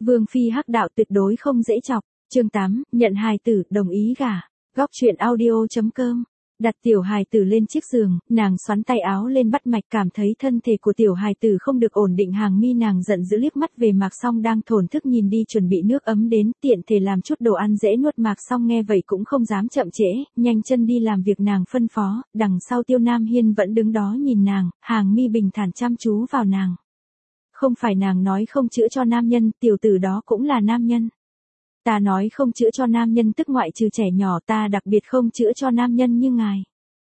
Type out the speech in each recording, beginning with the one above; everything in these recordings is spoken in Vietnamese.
Vương phi hắc đạo tuyệt đối không dễ chọc. Chương 8, nhận hài tử, đồng ý gả. Góc truyện audio.com. Đặt tiểu hài tử lên chiếc giường, nàng xoắn tay áo lên bắt mạch, cảm thấy thân thể của tiểu hài tử không được ổn định, hàng mi nàng giận dữ liếc mắt về Mạc Song đang thổn thức nhìn đi, chuẩn bị nước ấm đến, tiện thể làm chút đồ ăn dễ nuốt. Mạc Song nghe vậy cũng không dám chậm trễ, nhanh chân đi làm việc nàng phân phó. Đằng sau Tiêu Nam Hiên vẫn đứng đó nhìn nàng, hàng mi bình thản chăm chú vào nàng. Không phải nàng nói không chữa cho nam nhân, tiểu tử đó cũng là nam nhân. Ta nói không chữa cho nam nhân tức ngoại trừ trẻ nhỏ, ta đặc biệt không chữa cho nam nhân như ngài.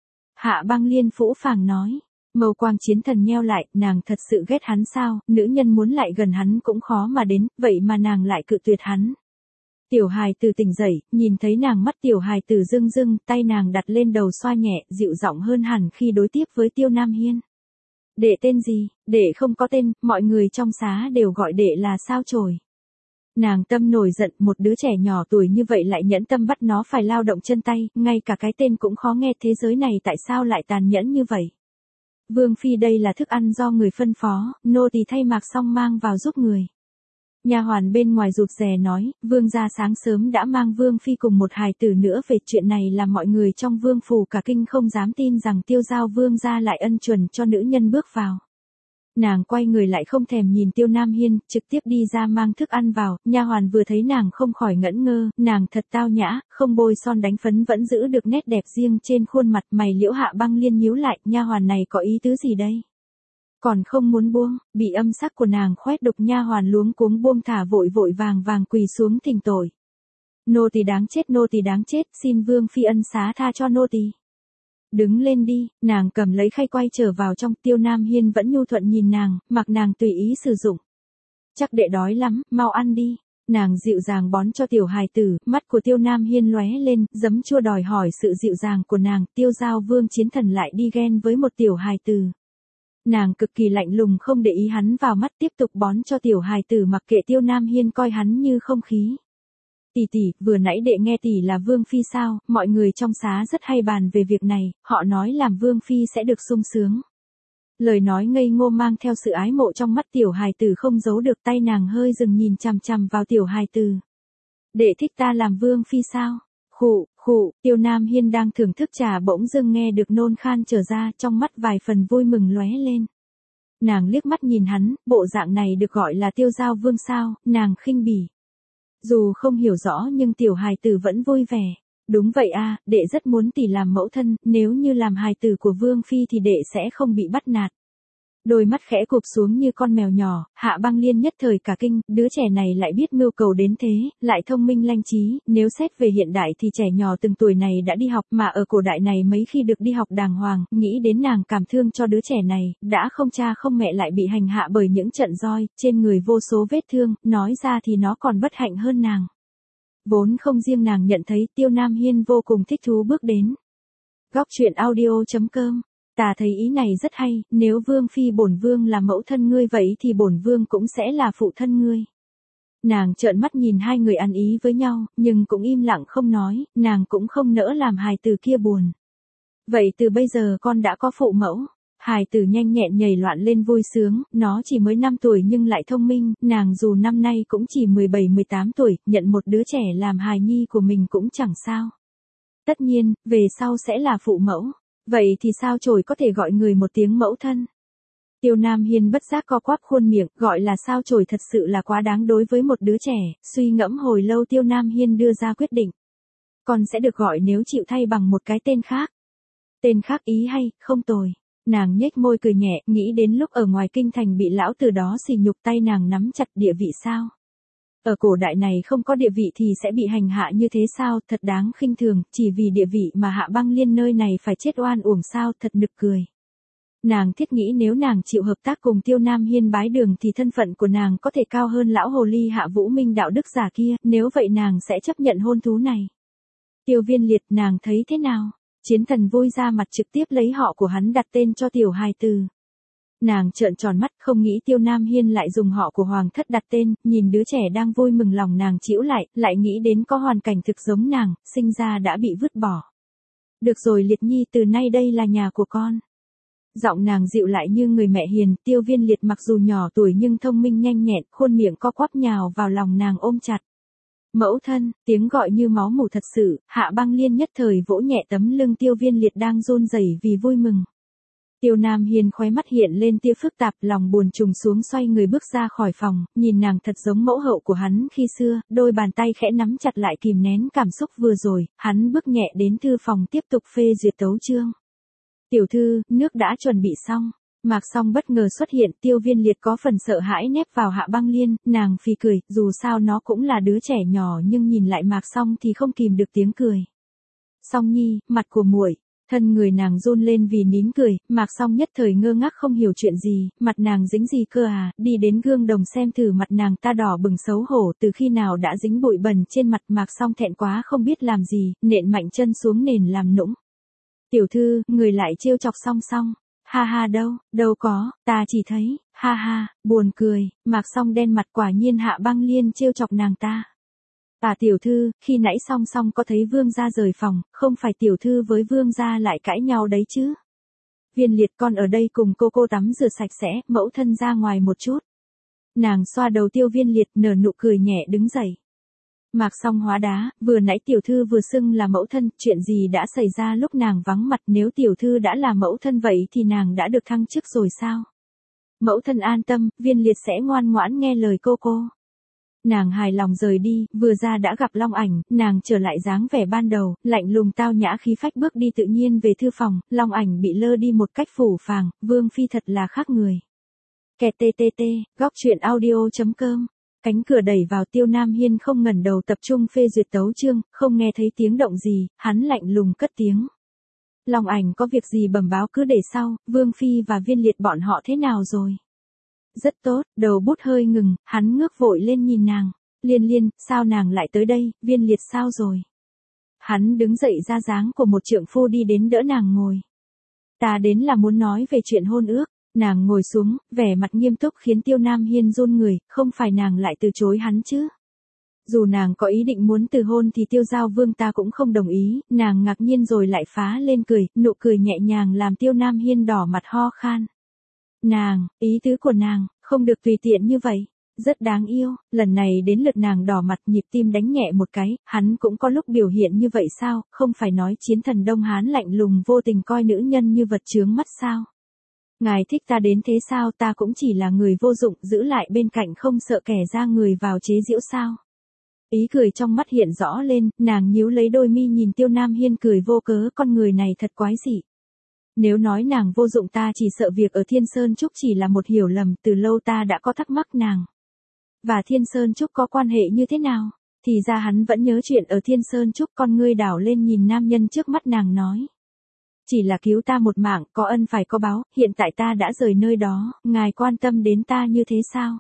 Hạ Băng Liên phũ phàng nói. Mâu quang Chiến Thần nheo lại, nàng thật sự ghét hắn sao? Nữ nhân muốn lại gần hắn cũng khó mà đến, vậy mà nàng lại cự tuyệt hắn. Tiểu hài tử tỉnh dậy, nhìn thấy nàng, mắt tiểu hài tử rưng rưng, tay nàng đặt lên đầu xoa nhẹ, dịu giọng hơn hẳn khi đối tiếp với Tiêu Nam Hiên. Đệ tên gì? Đệ không có tên, mọi người trong xá đều gọi đệ là Sao Chổi. Nàng tâm nổi giận, một đứa trẻ nhỏ tuổi như vậy lại nhẫn tâm bắt nó phải lao động chân tay, ngay cả cái tên cũng khó nghe, thế giới này tại sao lại tàn nhẫn như vậy? Vương phi, đây là thức ăn do người phân phó, nô tỳ thay Mạc Song mang vào giúp người. Nha hoàn bên ngoài rụt rè nói, vương gia sáng sớm đã mang vương phi cùng một hài tử nữa về, chuyện này làm mọi người trong vương phủ cả kinh, không dám tin rằng Tiêu Giao vương gia lại ân chuẩn cho nữ nhân bước vào. Nàng quay người lại không thèm nhìn Tiêu Nam Hiên, trực tiếp đi ra mang thức ăn vào. Nha hoàn vừa thấy nàng không khỏi ngẩn ngơ, nàng thật tao nhã, không bôi son đánh phấn vẫn giữ được nét đẹp riêng trên khuôn mặt. Mày liễu Hạ Băng Liên nhíu lại, nha hoàn này có ý tứ gì đây? Còn không muốn buông, bị âm sắc của nàng khoét đục, nha hoàn luống cuống buông thả, vội vội vàng vàng quỳ xuống thỉnh tội. Nô tỳ đáng chết, nô tỳ đáng chết, xin vương phi ân xá tha cho nô tỳ. Đứng lên đi, nàng cầm lấy khay quay trở vào trong. Tiêu Nam Hiên vẫn nhu thuận nhìn nàng, mặc nàng tùy ý sử dụng. Chắc đệ đói lắm, mau ăn đi. Nàng dịu dàng bón cho tiểu hài tử, mắt của Tiêu Nam Hiên lóe lên, giấm chua đòi hỏi sự dịu dàng của nàng. Tiêu Giao vương Chiến Thần lại đi ghen với một tiểu hài tử. Nàng cực kỳ lạnh lùng, không để ý hắn vào mắt, tiếp tục bón cho tiểu hài tử, mặc kệ Tiêu Nam Hiên coi hắn như không khí. Tỷ tỷ, vừa nãy đệ nghe tỷ là vương phi sao? Mọi người trong xá rất hay bàn về việc này, họ nói làm vương phi sẽ được sung sướng. Lời nói ngây ngô mang theo sự ái mộ trong mắt tiểu hài tử không giấu được, tay nàng hơi dừng nhìn chằm chằm vào tiểu hài tử. Đệ thích ta làm vương phi sao? Khụ, khụ, Tiêu Nam Hiên đang thưởng thức trà bỗng dưng nghe được nôn khan trở ra, trong mắt vài phần vui mừng lóe lên. Nàng liếc mắt nhìn hắn, bộ dạng này được gọi là Tiêu Giao vương sao? Nàng khinh bỉ. Dù không hiểu rõ nhưng tiểu hài tử vẫn vui vẻ. Đúng vậy a, đệ rất muốn tỷ làm mẫu thân, nếu như làm hài tử của vương phi thì đệ sẽ không bị bắt nạt. Đôi mắt khẽ cụp xuống như con mèo nhỏ, Hạ Băng Liên nhất thời cả kinh, đứa trẻ này lại biết mưu cầu đến thế, lại thông minh lanh trí. Nếu xét về hiện đại thì trẻ nhỏ từng tuổi này đã đi học, mà ở cổ đại này mấy khi được đi học đàng hoàng. Nghĩ đến nàng cảm thương cho đứa trẻ này, đã không cha không mẹ lại bị hành hạ bởi những trận roi, trên người vô số vết thương, nói ra thì nó còn bất hạnh hơn nàng. Vốn không riêng nàng nhận thấy, Tiêu Nam Hiên vô cùng thích thú bước đến. Góc truyện audio.com. Ta thấy ý này rất hay, nếu vương phi bổn vương là mẫu thân ngươi vậy thì bổn vương cũng sẽ là phụ thân ngươi. Nàng trợn mắt nhìn hai người ăn ý với nhau, nhưng cũng im lặng không nói, nàng cũng không nỡ làm hài tử kia buồn. Vậy từ bây giờ con đã có phụ mẫu. Hài tử nhanh nhẹn nhảy loạn lên vui sướng, nó chỉ mới 5 tuổi nhưng lại thông minh, nàng dù năm nay cũng chỉ 17-18 tuổi, nhận một đứa trẻ làm hài nhi của mình cũng chẳng sao. Tất nhiên, về sau sẽ là phụ mẫu. Vậy thì Sao Chổi có thể gọi người một tiếng mẫu thân? Tiêu Nam Hiên bất giác co quắp khuôn miệng, gọi là Sao Chổi thật sự là quá đáng đối với một đứa trẻ. Suy ngẫm hồi lâu Tiêu Nam Hiên đưa ra quyết định. Con sẽ được gọi nếu chịu thay bằng một cái tên khác. Tên khác ý hay, không tồi. Nàng nhếch môi cười nhẹ, nghĩ đến lúc ở ngoài kinh thành bị lão từ đó sỉ nhục, tay nàng nắm chặt. Địa vị sao? Ở cổ đại này không có địa vị thì sẽ bị hành hạ như thế sao? Thật đáng khinh thường, chỉ vì địa vị mà Hạ Băng Liên nơi này phải chết oan uổng sao? Thật nực cười. Nàng thiết nghĩ nếu nàng chịu hợp tác cùng Tiêu Nam Hiên bái đường thì thân phận của nàng có thể cao hơn lão hồ ly Hạ Vũ Minh đạo đức giả kia, nếu vậy nàng sẽ chấp nhận hôn thú này. Tiêu Viên Liệt, nàng thấy thế nào? Chiến Thần vui ra mặt, trực tiếp lấy họ của hắn đặt tên cho tiểu hài tử. Nàng trợn tròn mắt, không nghĩ Tiêu Nam Hiên lại dùng họ của hoàng thất đặt tên, nhìn đứa trẻ đang vui mừng lòng nàng chĩu lại nghĩ đến có hoàn cảnh thực giống nàng, sinh ra đã bị vứt bỏ. Được rồi Liệt Nhi, từ nay đây là nhà của con. Giọng nàng dịu lại như người mẹ hiền, Tiêu Viên Liệt mặc dù nhỏ tuổi nhưng thông minh nhanh nhẹn, khuôn miệng co quắp nhào vào lòng nàng ôm chặt. Mẫu thân, tiếng gọi như máu mủ thật sự, Hạ Băng Liên nhất thời vỗ nhẹ tấm lưng Tiêu Viên Liệt đang run rẩy vì vui mừng. Tiêu Nam Hiên khóe mắt hiện lên tia phức tạp, lòng buồn trùng xuống xoay người bước ra khỏi phòng, nhìn nàng thật giống mẫu hậu của hắn khi xưa, đôi bàn tay khẽ nắm chặt lại kìm nén cảm xúc vừa rồi, hắn bước nhẹ đến thư phòng tiếp tục phê duyệt tấu chương. Tiểu thư, nước đã chuẩn bị xong. Mạc Song bất ngờ xuất hiện, Tiêu Viên Liệt có phần sợ hãi nép vào Hạ Băng Liên, nàng phì cười, dù sao nó cũng là đứa trẻ nhỏ nhưng nhìn lại Mạc Song thì không kìm được tiếng cười. Song nhi, mặt của muội. Thân người nàng run lên vì nín cười, Mạc Song nhất thời ngơ ngác không hiểu chuyện gì, mặt nàng dính gì cơ à, đi đến gương đồng xem thử mặt nàng ta đỏ bừng xấu hổ, từ khi nào đã dính bụi bẩn trên mặt. Mạc Song thẹn quá không biết làm gì, nện mạnh chân xuống nền làm nũng. Tiểu thư, người lại trêu chọc Song Song. Ha ha đâu có, ta chỉ thấy, ha ha, buồn cười. Mạc Song đen mặt, quả nhiên Hạ Băng Liên trêu chọc nàng ta. Tiểu thư, khi nãy Song Song có thấy vương gia rời phòng, không phải tiểu thư với vương gia lại cãi nhau đấy chứ? Viên Liệt, con ở đây cùng cô tắm rửa sạch sẽ, mẫu thân ra ngoài một chút. Nàng xoa đầu Tiêu Viên Liệt, nở nụ cười nhẹ đứng dậy. Mạc Song hóa đá, vừa nãy tiểu thư vừa xưng là mẫu thân, chuyện gì đã xảy ra lúc nàng vắng mặt, nếu tiểu thư đã là mẫu thân vậy thì nàng đã được thăng chức rồi sao? Mẫu thân an tâm, Viên Liệt sẽ ngoan ngoãn nghe lời cô. Nàng hài lòng rời đi, vừa ra đã gặp Long Ảnh, nàng trở lại dáng vẻ ban đầu, lạnh lùng tao nhã khí phách bước đi tự nhiên về thư phòng, Long Ảnh bị lơ đi một cách phũ phàng, Vương phi thật là khác người. Kẹt TTT, góc truyện audio.com. Cánh cửa đẩy vào, Tiêu Nam Hiên không ngẩng đầu tập trung phê duyệt tấu chương, không nghe thấy tiếng động gì, hắn lạnh lùng cất tiếng. Long Ảnh có việc gì bẩm báo cứ để sau, Vương phi và Viên Liệt bọn họ thế nào rồi? Rất tốt, đầu bút hơi ngừng, hắn ngước vội lên nhìn nàng. Liên, sao nàng lại tới đây, Viên Liệt sao rồi? Hắn đứng dậy ra dáng của một trượng phu đi đến đỡ nàng ngồi. Ta đến là muốn nói về chuyện hôn ước. Nàng ngồi xuống, vẻ mặt nghiêm túc khiến Tiêu Nam Hiên run người, không phải nàng lại từ chối hắn chứ? Dù nàng có ý định muốn từ hôn thì Tiêu Giao Vương ta cũng không đồng ý, nàng ngạc nhiên rồi lại phá lên cười, nụ cười nhẹ nhàng làm Tiêu Nam Hiên đỏ mặt ho khan. Nàng, ý tứ của nàng, không được tùy tiện như vậy, rất đáng yêu. Lần này đến lượt nàng đỏ mặt, nhịp tim đánh nhẹ một cái, hắn cũng có lúc biểu hiện như vậy sao, không phải nói chiến thần Đông Hán lạnh lùng vô tình coi nữ nhân như vật chướng mắt sao? Ngài thích ta đến thế sao, ta cũng chỉ là người vô dụng, giữ lại bên cạnh không sợ kẻ ra người vào chế giễu sao? Ý cười trong mắt hiện rõ lên, nàng nhíu lấy đôi mi nhìn Tiêu Nam Hiên cười vô cớ, con người này thật quái dị. Nếu nói nàng vô dụng ta chỉ sợ việc ở Thiên Sơn Trúc chỉ là một hiểu lầm, từ lâu ta đã có thắc mắc nàng. Và Thiên Sơn Trúc có quan hệ như thế nào? Thì ra hắn vẫn nhớ chuyện ở Thiên Sơn Trúc, con ngươi đảo lên nhìn nam nhân trước mắt nàng nói. Chỉ là cứu ta một mạng, có ân phải có báo, hiện tại ta đã rời nơi đó, ngài quan tâm đến ta như thế sao?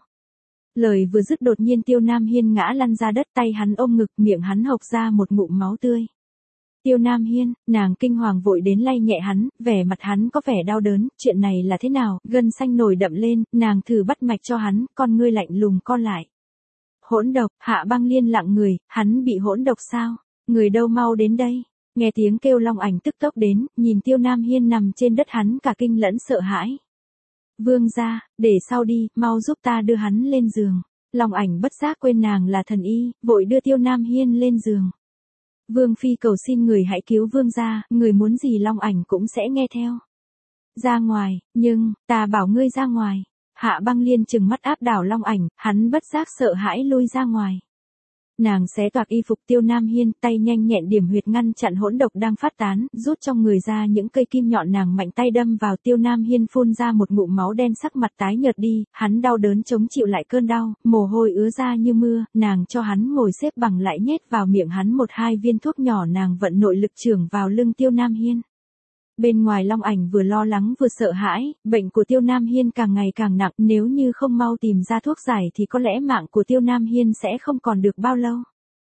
Lời vừa dứt đột nhiên Tiêu Nam Hiên ngã lăn ra đất, tay hắn ôm ngực, miệng hắn hộc ra một ngụm máu tươi. Tiêu Nam Hiên, nàng kinh hoàng vội đến lay nhẹ hắn, vẻ mặt hắn có vẻ đau đớn, chuyện này là thế nào, gân xanh nổi đậm lên, nàng thử bắt mạch cho hắn, con ngươi lạnh lùng co lại. Hỗn độc, Hạ Băng Liên lặng người, hắn bị hỗn độc sao? Người đâu mau đến đây. Nghe tiếng kêu Long Ảnh tức tốc đến, nhìn Tiêu Nam Hiên nằm trên đất hắn cả kinh lẫn sợ hãi. Vương gia, để sau đi, mau giúp ta đưa hắn lên giường. Long Ảnh bất giác quên nàng là thần y, vội đưa Tiêu Nam Hiên lên giường. Vương phi cầu xin người hãy cứu vương gia, người muốn gì Long Ảnh cũng sẽ nghe theo. Ra ngoài, nhưng, ta bảo ngươi ra ngoài. Hạ Băng Liên trừng mắt áp đảo Long Ảnh, hắn bất giác sợ hãi lui ra ngoài. Nàng xé toạc y phục Tiêu Nam Hiên, tay nhanh nhẹn điểm huyệt ngăn chặn hỗn độc đang phát tán, rút trong người ra những cây kim nhọn, nàng mạnh tay đâm vào Tiêu Nam Hiên, phun ra một ngụm máu đen, sắc mặt tái nhợt đi, hắn đau đớn chống chịu lại cơn đau, mồ hôi ứa ra như mưa, nàng cho hắn ngồi xếp bằng lại nhét vào miệng hắn 1-2 viên thuốc nhỏ, nàng vận nội lực chưởng vào lưng Tiêu Nam Hiên. Bên ngoài Long Ảnh vừa lo lắng vừa sợ hãi, bệnh của Tiêu Nam Hiên càng ngày càng nặng, nếu như không mau tìm ra thuốc giải thì có lẽ mạng của Tiêu Nam Hiên sẽ không còn được bao lâu.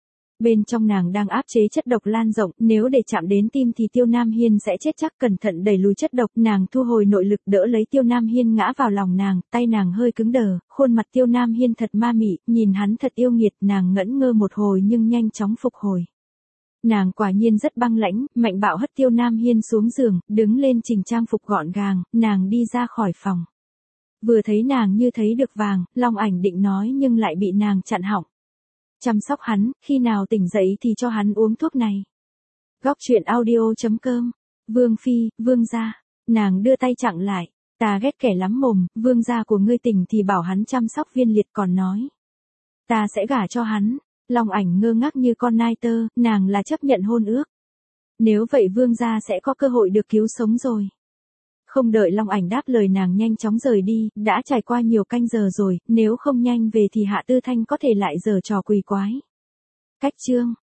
Bên trong nàng đang áp chế chất độc lan rộng, nếu để chạm đến tim thì Tiêu Nam Hiên sẽ chết chắc, cẩn thận đẩy lùi chất độc, nàng thu hồi nội lực đỡ lấy Tiêu Nam Hiên ngã vào lòng nàng, tay nàng hơi cứng đờ, khuôn mặt Tiêu Nam Hiên thật ma mị, nhìn hắn thật yêu nghiệt, nàng ngẩn ngơ một hồi nhưng nhanh chóng phục hồi. Nàng quả nhiên rất băng lãnh, Mạnh Bạo hất Tiêu Nam Hiên xuống giường, đứng lên chỉnh trang phục gọn gàng, nàng đi ra khỏi phòng. Vừa thấy nàng như thấy được vàng, Long Ảnh định nói nhưng lại bị nàng chặn họng. Chăm sóc hắn, khi nào tỉnh dậy thì cho hắn uống thuốc này. Góc truyện audio.com. Vương Phi, Vương gia. Nàng đưa tay chặn lại. Ta ghét kẻ lắm mồm, vương gia của ngươi tỉnh thì bảo hắn chăm sóc Viên Liệt còn nói. Ta sẽ gả cho hắn. Long Ảnh ngơ ngác như con nai tơ, nàng là chấp nhận hôn ước. Nếu vậy vương gia sẽ có cơ hội được cứu sống rồi. Không đợi Long Ảnh đáp lời nàng nhanh chóng rời đi, đã trải qua nhiều canh giờ rồi, nếu không nhanh về thì Hạ Tư Thanh có thể lại giở trò quỷ quái. Cách chương